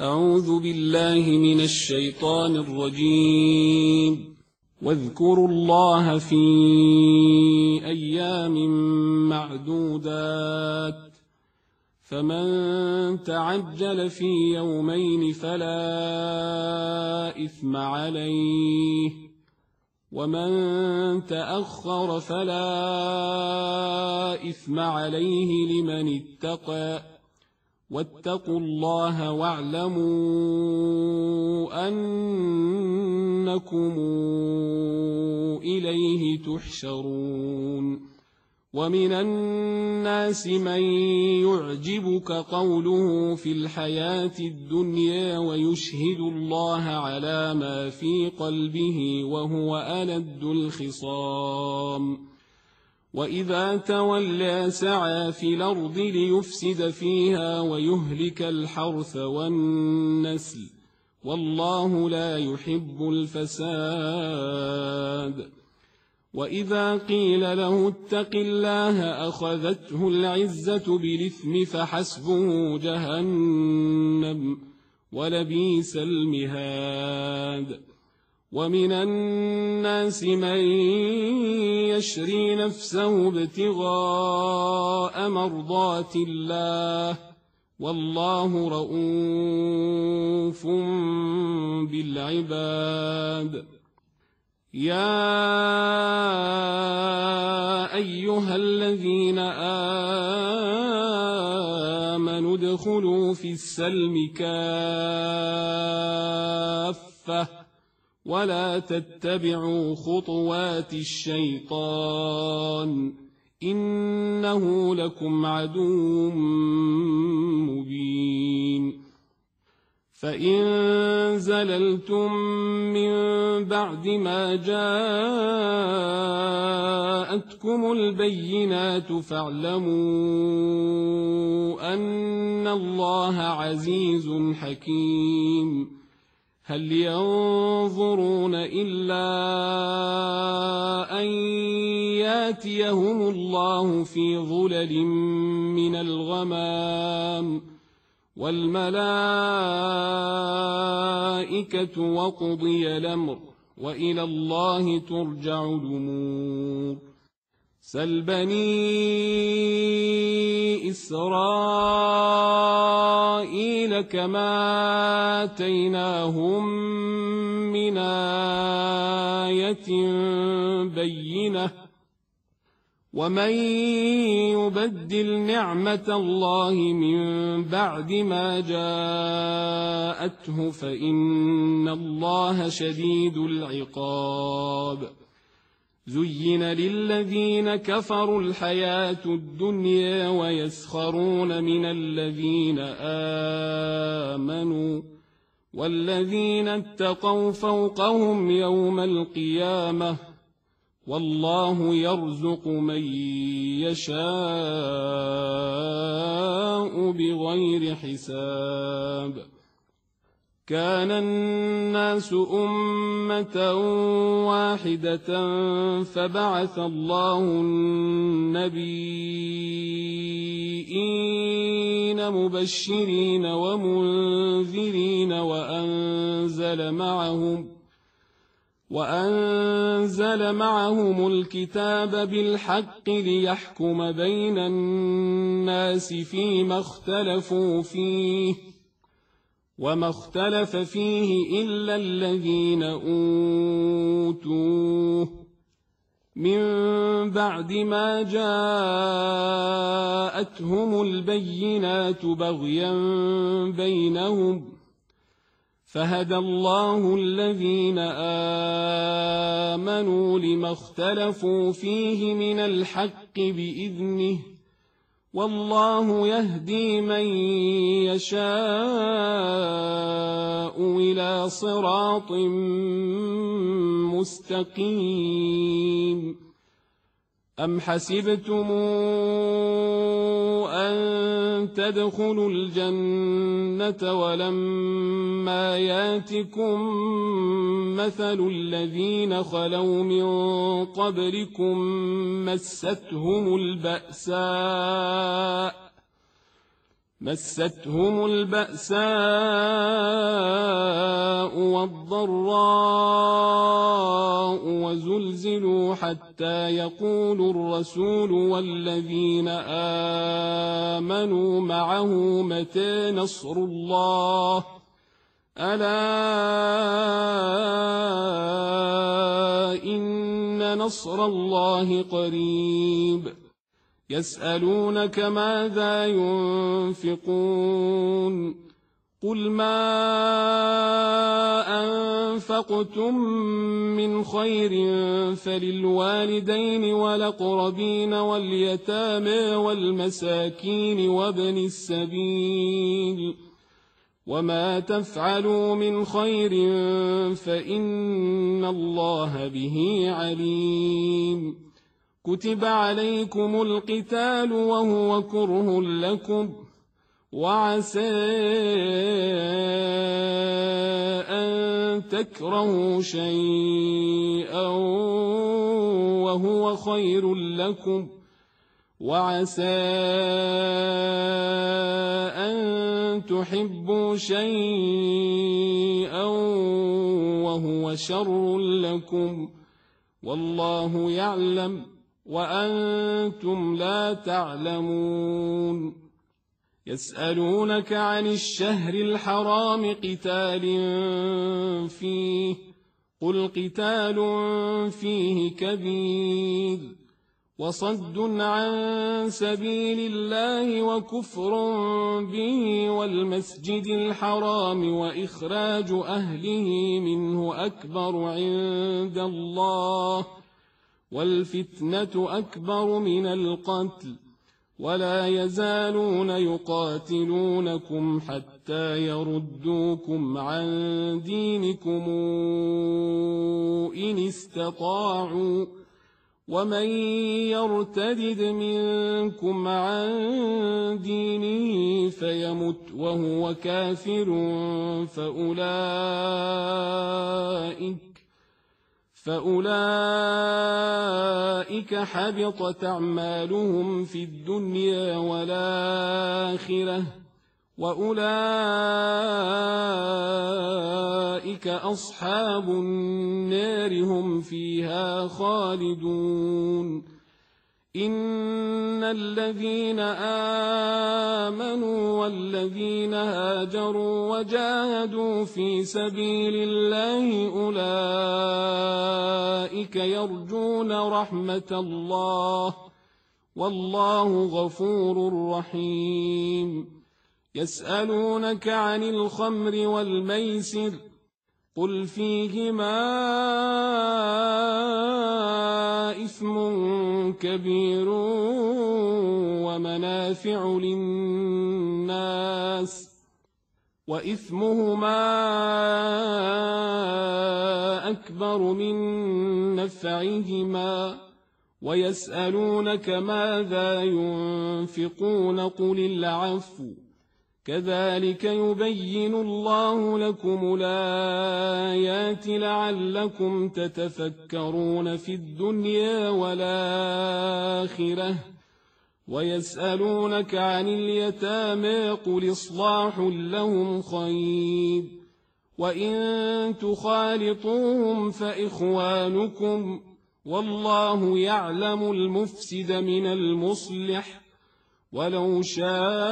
أعوذ بالله من الشيطان الرجيم. واذكروا الله في أيام معدودات، فمن تعجل في يومين فلا إثم عليه، ومن تأخر فلا إثم عليه لمن اتقى. واتقوا الله واعلموا أنكم إليه تحشرون. ومن الناس من يعجبك قوله في الحياة الدنيا ويشهد الله على ما في قلبه وهو ألد الخصام. وإذا تولى سعى في الأرض ليفسد فيها ويهلك الحرث والنسل، والله لا يحب الفساد. وإذا قيل له اتق الله أخذته العزة بالإثم فحسبه جهنم ولبئس المهاد. ومن الناس من يشري نفسه ابتغاء مرضات الله، والله رؤوف بالعباد. يا أيها الذين آمنوا ادخلوا في السلم كافة ولا تتبعوا خطوات الشيطان، إنه لكم عدو مبين. فإن زللتم من بعد ما جاءتكم البينات فاعلموا أن الله عزيز حكيم. هل ينظرون إلا أن ياتيهم الله في ظلل من الغمام والملائكة وقضي الأمر وإلى الله ترجع الأمور. سل بني إسرائيل كما آتيناهم من آية بينة، ومن يبدل نعمة الله من بعد ما جاءته فإن الله شديد العقاب. زين للذين كفروا الحياة الدنيا ويسخرون من الذين آمنوا، والذين اتقوا فوقهم يوم القيامة، والله يرزق من يشاء بغير حساب. كان الناس أمة واحدة فبعث الله النبيين مبشرين ومنذرين وأنزل معهم الكتاب بالحق ليحكم بين الناس فيما اختلفوا فيه، وما اختلف فيه إلا الذين أوتوه من بعد ما جاءتهم البينات بغيا بينهم، فهدى الله الذين آمنوا لما اختلفوا فيه من الحق بإذنه، والله يهدي من يشاء إلى صراط مستقيم. أم حسبتم أن تدخلوا الجنة ولما ياتكم مثل الذين خلوا من قبلكم مستهم البأساء والضراء وزلزلوا حتى يقول الرسول والذين آمنوا معه متى نصر الله ألا إن نصر الله قريب يسألونك ماذا ينفقون قل ما أنفقتم من خير فللوالدين والأقربين واليتامى والمساكين وابن السبيل وما تفعلوا من خير فإن الله به عليم كتب عليكم القتال وهو كره لكم وعسى أن تكرهوا شيئا وهو خير لكم وعسى أن تحبوا شيئا وهو شر لكم والله يعلم وأنتم لا تعلمون يسألونك عن الشهر الحرام قتال فيه قل قتال فيه كبير وصد عن سبيل الله وكفر به والمسجد الحرام وإخراج أهله منه أكبر عند الله والفتنة أكبر من القتل ولا يزالون يقاتلونكم حتى يردوكم عن دينكم إن استطاعوا ومن يرتدد منكم عن دينه فيمت وهو كافر فأولئك حبطت أعمالهم في الدنيا والآخرة وأولئك أصحاب النار هم فيها خالدون إن الذين آمنوا والذين هاجروا وجاهدوا في سبيل الله أولئك يرجون رحمة الله والله غفور رحيم يسألونك عن الخمر والميسر قل فيهما إثم كبير ومنافع للناس وإثمهما أكبر من نفعهما ويسألونك ماذا ينفقون قل العفو كذلك يبين الله لكم الآيات لعلكم تتفكرون في الدنيا والآخرة ويسألونك عن اليتامى قل إصلاح لهم خير وإن تخالطوهم فإخوانكم والله يعلم المفسد من المصلح ولو شاء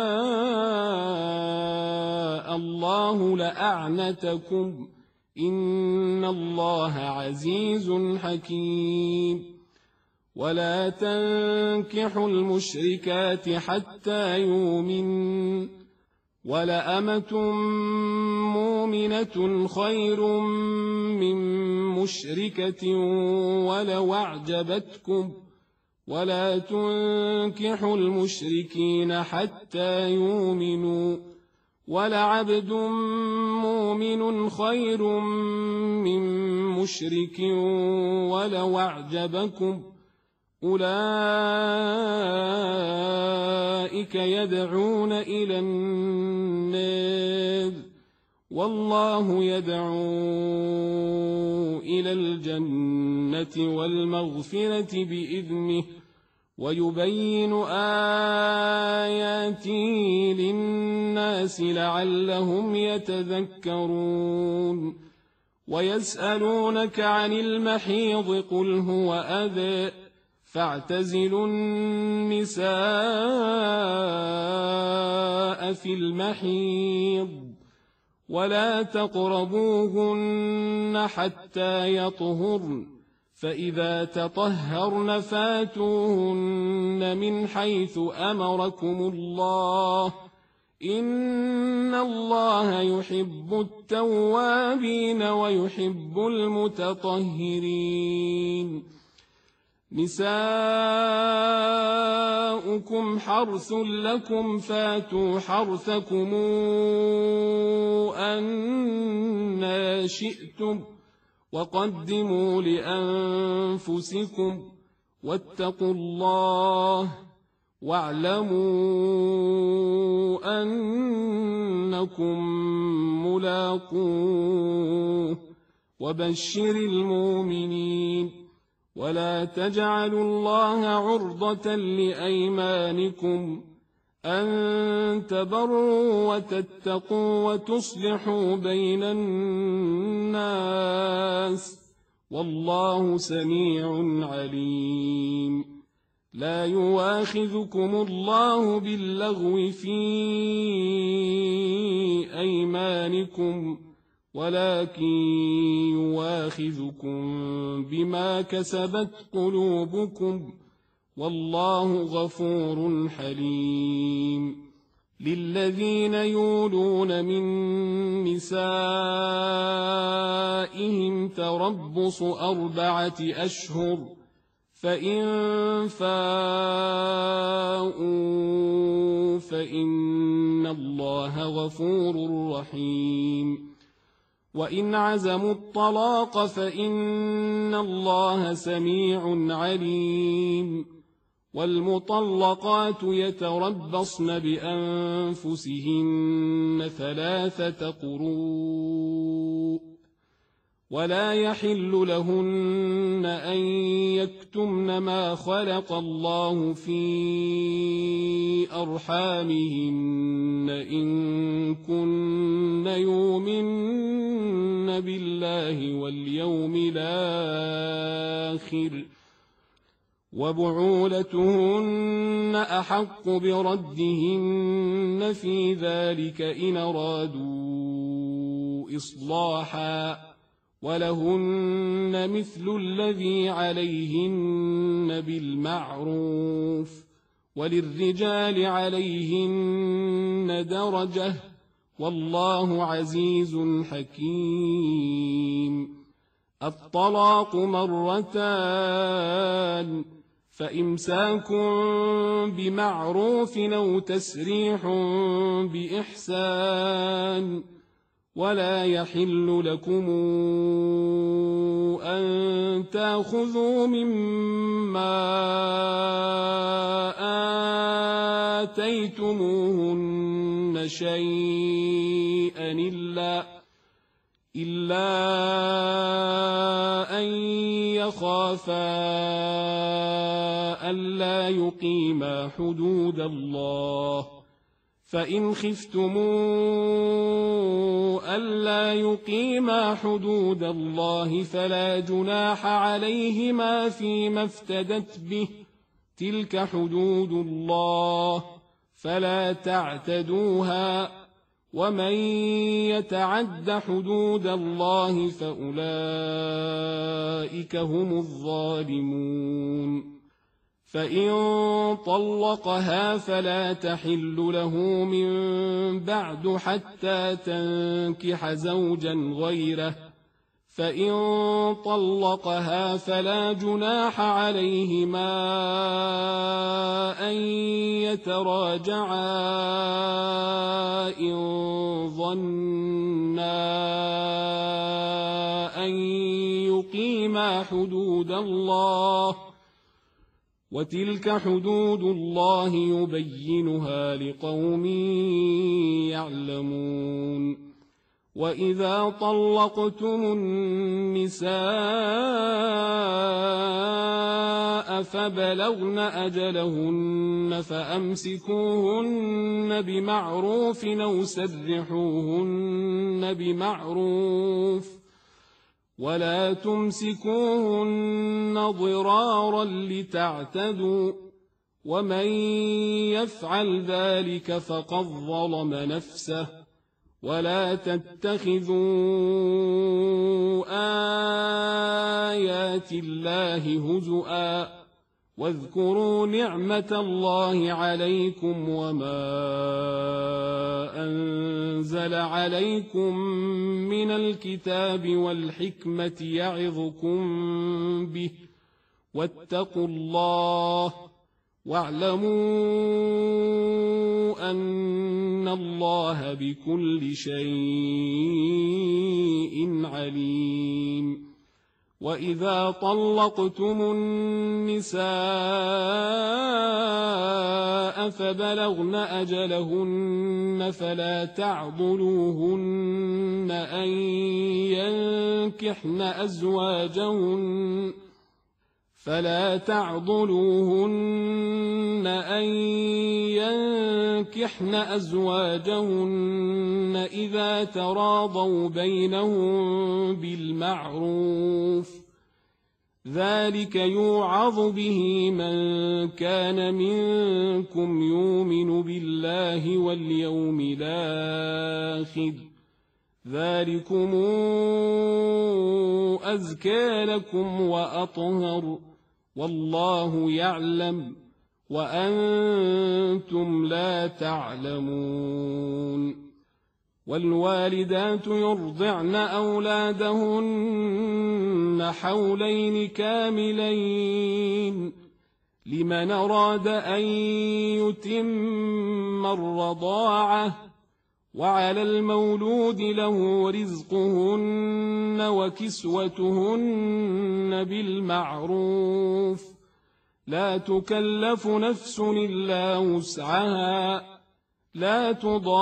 الله لأعنتكم إن الله عزيز حكيم ولا تنكحوا المشركات حتى يؤمنوا ولأمة مؤمنة خير من مشركة ولو أعجبتكم ولا تنكحوا المشركين حتى يؤمنوا ولعبد مؤمن خير من مشرك ولو أعجبكم أولئك يدعون إلى النار والله يدعو إلى الجنة والمغفرة بإذنه ويبين آياته للناس لعلهم يتذكرون ويسألونك عن المحيض قل هو أذى فاعتزلوا النساء في المحيض ولا تقربوهن حتى يطهرن فإذا تطهرن فاتوهن من حيث أمركم الله إن الله يحب التوابين ويحب المتطهرين نساؤكم حرث لكم فاتوا حرثكم أنى شئتم وقدموا لأنفسكم واتقوا الله واعلموا أنكم ملاقوه وبشر المؤمنين ولا تجعلوا الله عرضة لأيمانكم أن تبروا وتتقوا وتصلحوا بين الناس والله سميع عليم لا يؤاخذكم الله باللغو في أيمانكم ولكن يؤاخذكم بما كسبت قلوبكم والله غفور حليم للذين يولون من نسائهم تربص 4 أشهر فإن فاءوا فإن الله غفور رحيم وإن عزموا الطلاق فإن الله سميع عليم والمطلقات يتربصن بأنفسهن 3 قروء ولا يحل لهن أن يكتمن ما خلق الله في أرحامهن إن كن يؤمن بالله واليوم الآخر وبعولتهن أحق بردهن في ذلك إن أرادوا إصلاحا ولهن مثل الذي عليهن بالمعروف وللرجال عليهن درجة والله عزيز حكيم الطلاق 2 مرتان فإمساك بمعروف أو تسريح بإحسان ولا يحل لكم أن تأخذوا مما آتيتموهن شيئا إلا أن يخافا ألا يقيما حدود الله فإن خفتموا ألا يقيما حدود الله فلا جناح عليهما فيما افتدت به تلك حدود الله فلا تعتدوها ومن يتعد حدود الله فأولئك هم الظالمون فإن طلقها فلا تحل له من بعد حتى تنكح زوجا غيره فإن طلقها فلا جناح عليهما أن يتراجعا إن ظنا أن يقيما حدود الله وتلك حدود الله يبينها لقوم يعلمون وإذا طلقتم النساء فبلغن أجلهن فأمسكوهن بمعروف أو سرحوهن بمعروف ولا تمسكوهن ضرارا لتعتدوا ومن يفعل ذلك فقد ظلم نفسه ولا تتخذوا آيات الله هزؤا واذكروا نعمة الله عليكم وما أنزل عليكم من الكتاب والحكمة يعظكم به واتقوا الله واعلموا أن الله بكل شيء عليم وإذا طلقتم النساء فبلغن أجلهن فلا تعضلوهن أن ينكحن أزواجهن إذا تراضوا بينهم بالمعروف ذلك يوعظ به من كان منكم يؤمن بالله واليوم الآخر ذلكم أزكى لكم وأطهر والله يعلم وأنتم لا تعلمون والوالدات يرضعن أولادهن حولين كاملين لمن أراد أن يتم الرضاعة وعلى المولود له رزقهن وكسوتهن بالمعروف لا تكلف نفس إلا وسعها لا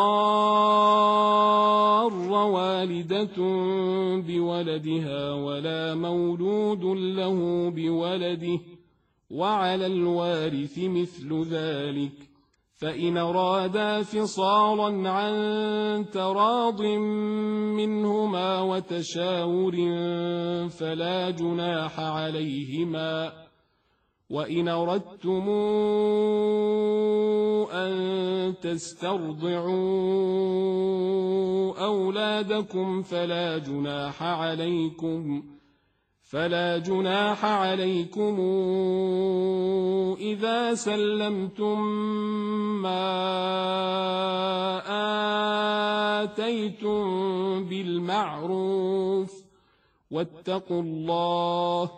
تضار والدة بولدها ولا مولود له بولده وعلى الوارث مثل ذلك فإن أرادا فصالا عن تراض منهما وتشاور فلا جناح عليهما وإن أردتم أن تسترضعوا أولادكم فلا جناح عليكم إذا سلمتم ما آتيتم بالمعروف واتقوا الله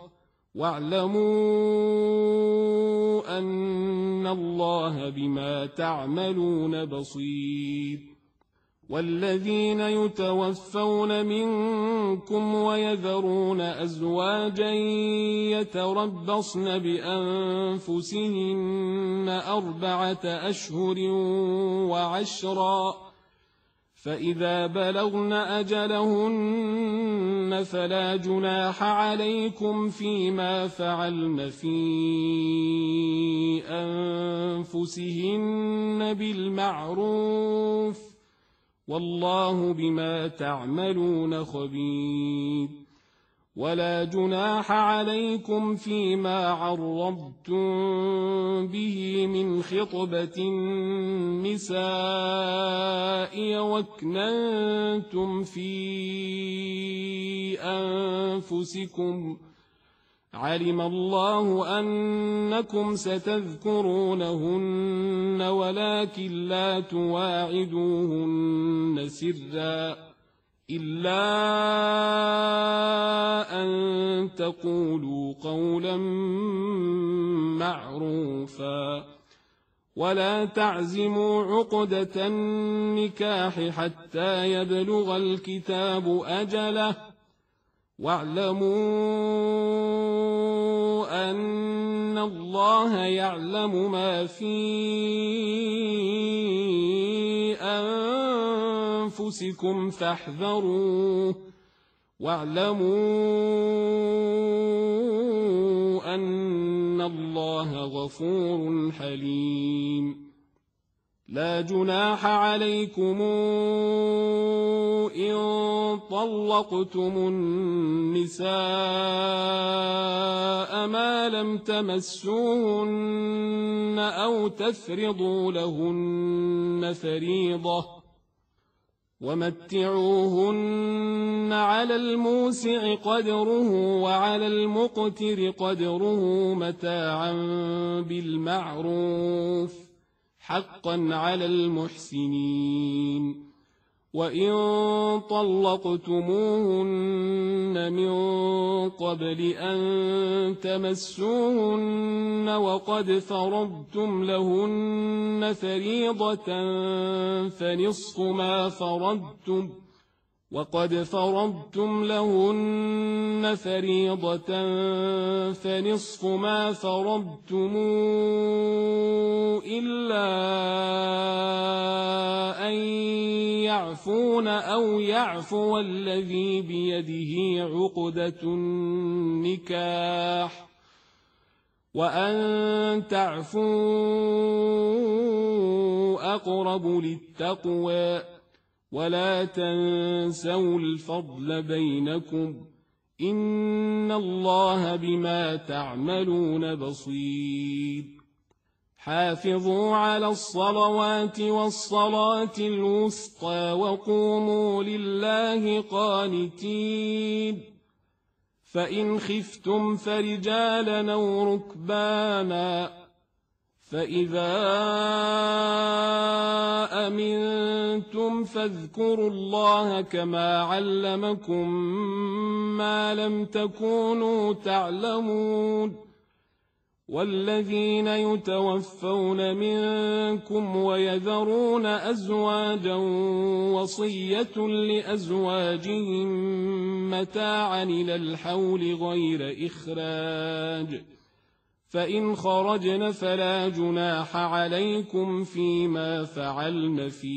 واعلموا أن الله بما تعملون بصير والذين يتوفون منكم ويذرون أزواجا يتربصن بأنفسهن 4 أشهر وعشرا فإذا بلغن أجلهن فلا جناح عليكم فيما فعلن في أنفسهن بالمعروف والله بما تعملون خبير ولا جناح عليكم فيما عرضتم به من خطبة النساء واكننتم في أنفسكم علم الله أنكم ستذكرونهن ولكن لا تواعدوهن سرا إلا أن تقولوا قولا معروفا ولا تعزموا عقدة النكاح حتى يبلغ الكتاب أجله واعلموا أن الله يعلم ما في أنفسكم فاحذروه واعلموا أن الله غفور حليم. لا جناح عليكم إن طلقتم النساء ما لم تمسوهن أو تفرضوا لهن فريضة ومتعوهن على الموسع قدره وعلى المقتر قدره متاعا بالمعروف حقا على المحسنين. وإن طلقتموهن من قبل أن تمسوهن وقد فرضتم لهن فريضة فنصف ما فرضتم إلا أن يعفون أو يعفو الذي بيده عقدة النكاح وأن تعفوا أقرب للتقوى ولا تنسوا الفضل بينكم إن الله بما تعملون بصير. حافظوا على الصلوات والصلاة الوسطى وقوموا لله قانتين. فإن خفتم فرجالا أو ركبانا فإذا أمنتم فاذكروا الله كما علمكم ما لم تكونوا تعلمون. والذين يتوفون منكم ويذرون أزواجا وصية لأزواجهم متاعا إلى الحول غير إخراج فإن خرجن فلا جناح عليكم فيما فعلن في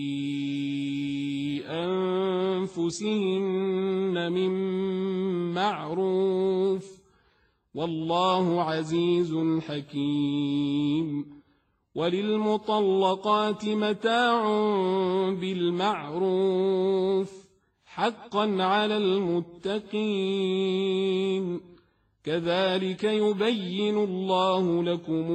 أنفسهن من معروف والله عزيز حكيم. وللمطلقات متاع بالمعروف حقا على المتقين كذلك يبين الله لكم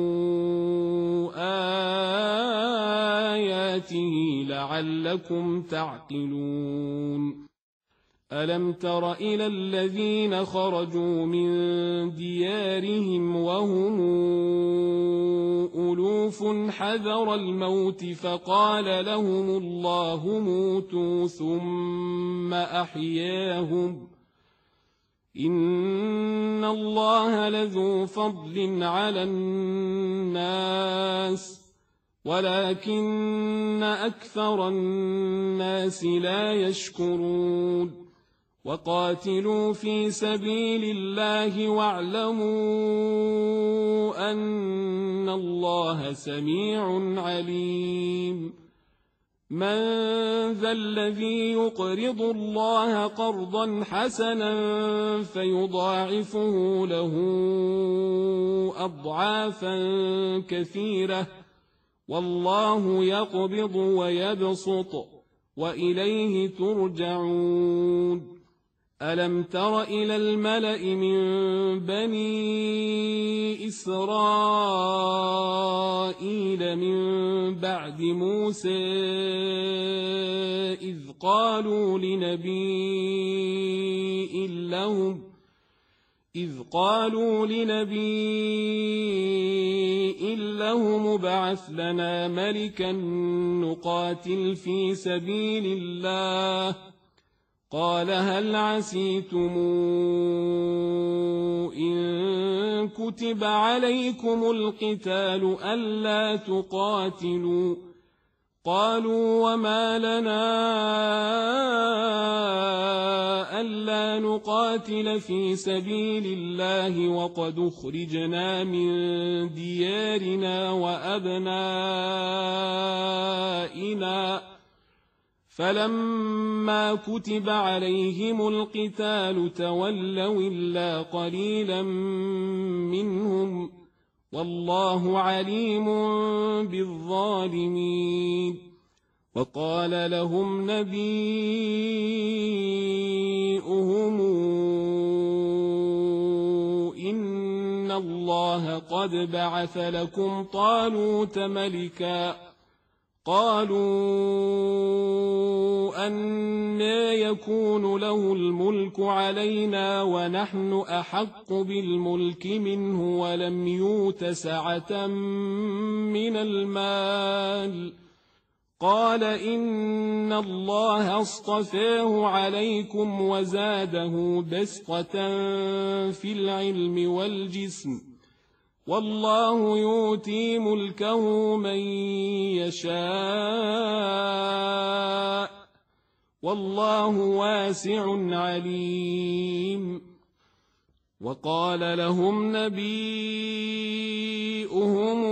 آياته لعلكم تعقلون. ألم تر إلى الذين خرجوا من ديارهم وهم ألوف حذر الموت فقال لهم الله موتوا ثم أحياهم إن الله لذو فضل على الناس ولكن أكثر الناس لا يشكرون. وقاتلوا في سبيل الله واعلموا أن الله سميع عليم. من ذا الذي يقرض الله قرضا حسنا فيضاعفه له أضعافا كثيرة والله يقبض ويبسط وإليه ترجعون. ألم تر إلى الملأ من بني إسرائيل من بعد موسى إذ قالوا لنبي لهم ابعث لنا ملكا نقاتل في سبيل الله قال هل عسيتم إن كتب عليكم القتال ألا تقاتلوا قالوا وما لنا ألا نقاتل في سبيل الله وقد أخرجنا من ديارنا وأبنائنا فلما كتب عليهم القتال تولوا إلا قليلا منهم والله عليم بالظالمين. وقال لهم نبيؤهم إن الله قد بعث لكم طالوت ملكا. قالوا أنى يكون له الملك علينا ونحن أحق بالملك منه ولم يؤت سعة من المال. قال إن الله اصطفاه عليكم وزاده بسطة في العلم والجسم والله يؤتي ملكه من يشاء والله واسع عليم. وقال لهم نبيؤهم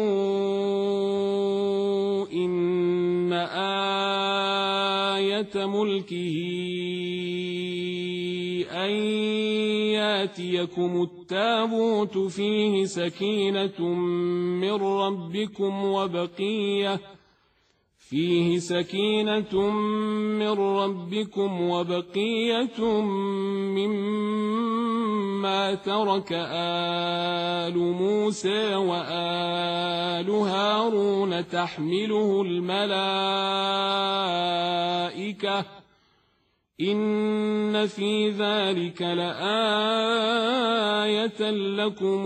إن آية ملكه أن ياتيكم التابوت فيه سكينة من ربكم وبقية مما ترك آل موسى وآل هارون تحمله الملائكة إن في ذلك لآية لكم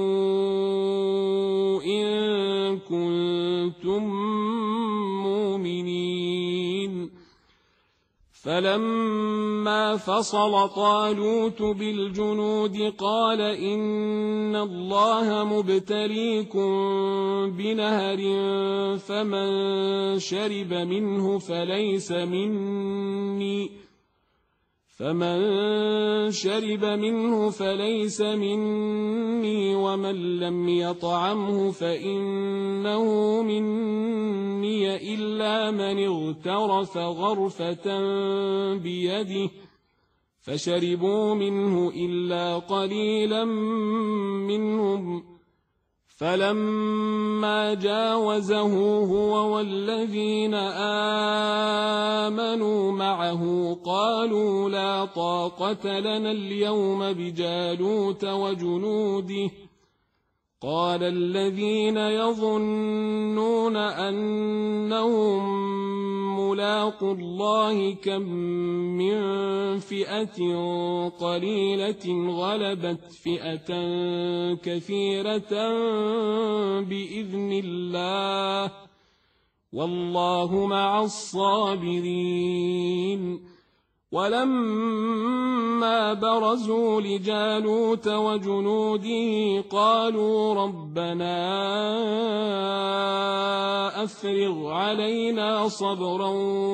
إن كنتم مؤمنين. فلما فصل طالوت بالجنود قال إن الله مبتليكم بنهر فمن شرب منه فليس مني ومن لم يطعمه فإنه مني إلا من اغترف غرفة بيده فشربوا منه إلا قليلا منهم. فلما جاوزه هو والذين آمنوا معه قالوا لا طاقة لنا اليوم بجالوت وجنوده. قال الذين يظنون أنهم ملاقو الله كم من فئة قليلة غلبت فئة كثيرة بإذن الله والله مع الصابرين. ولما برزوا لجالوت وجنوده قالوا ربنا أفرغ علينا صبرا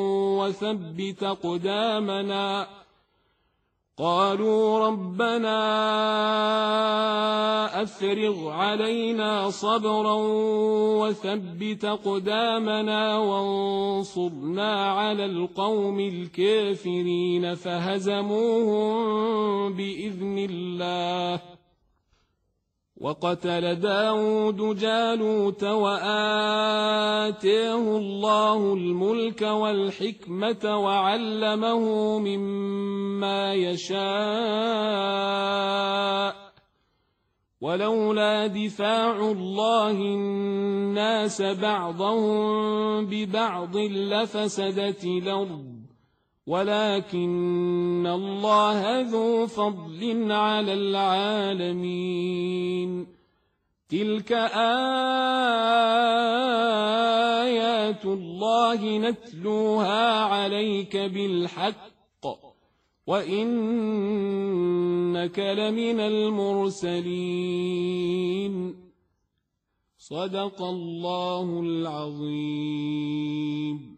وثبت أقدامنا وانصرنا على القوم الكافرين فهزموهم بإذن الله. وقتل داود جالوت وآتاه الله الملك والحكمة وعلمه مما يشاء ولولا دفاع الله الناس بعضهم ببعض لفسدت الأرض ولكن الله ذو فضل على العالمين. تلك آيات الله نتلوها عليك بالحق وإنك لمن المرسلين. صدق الله العظيم.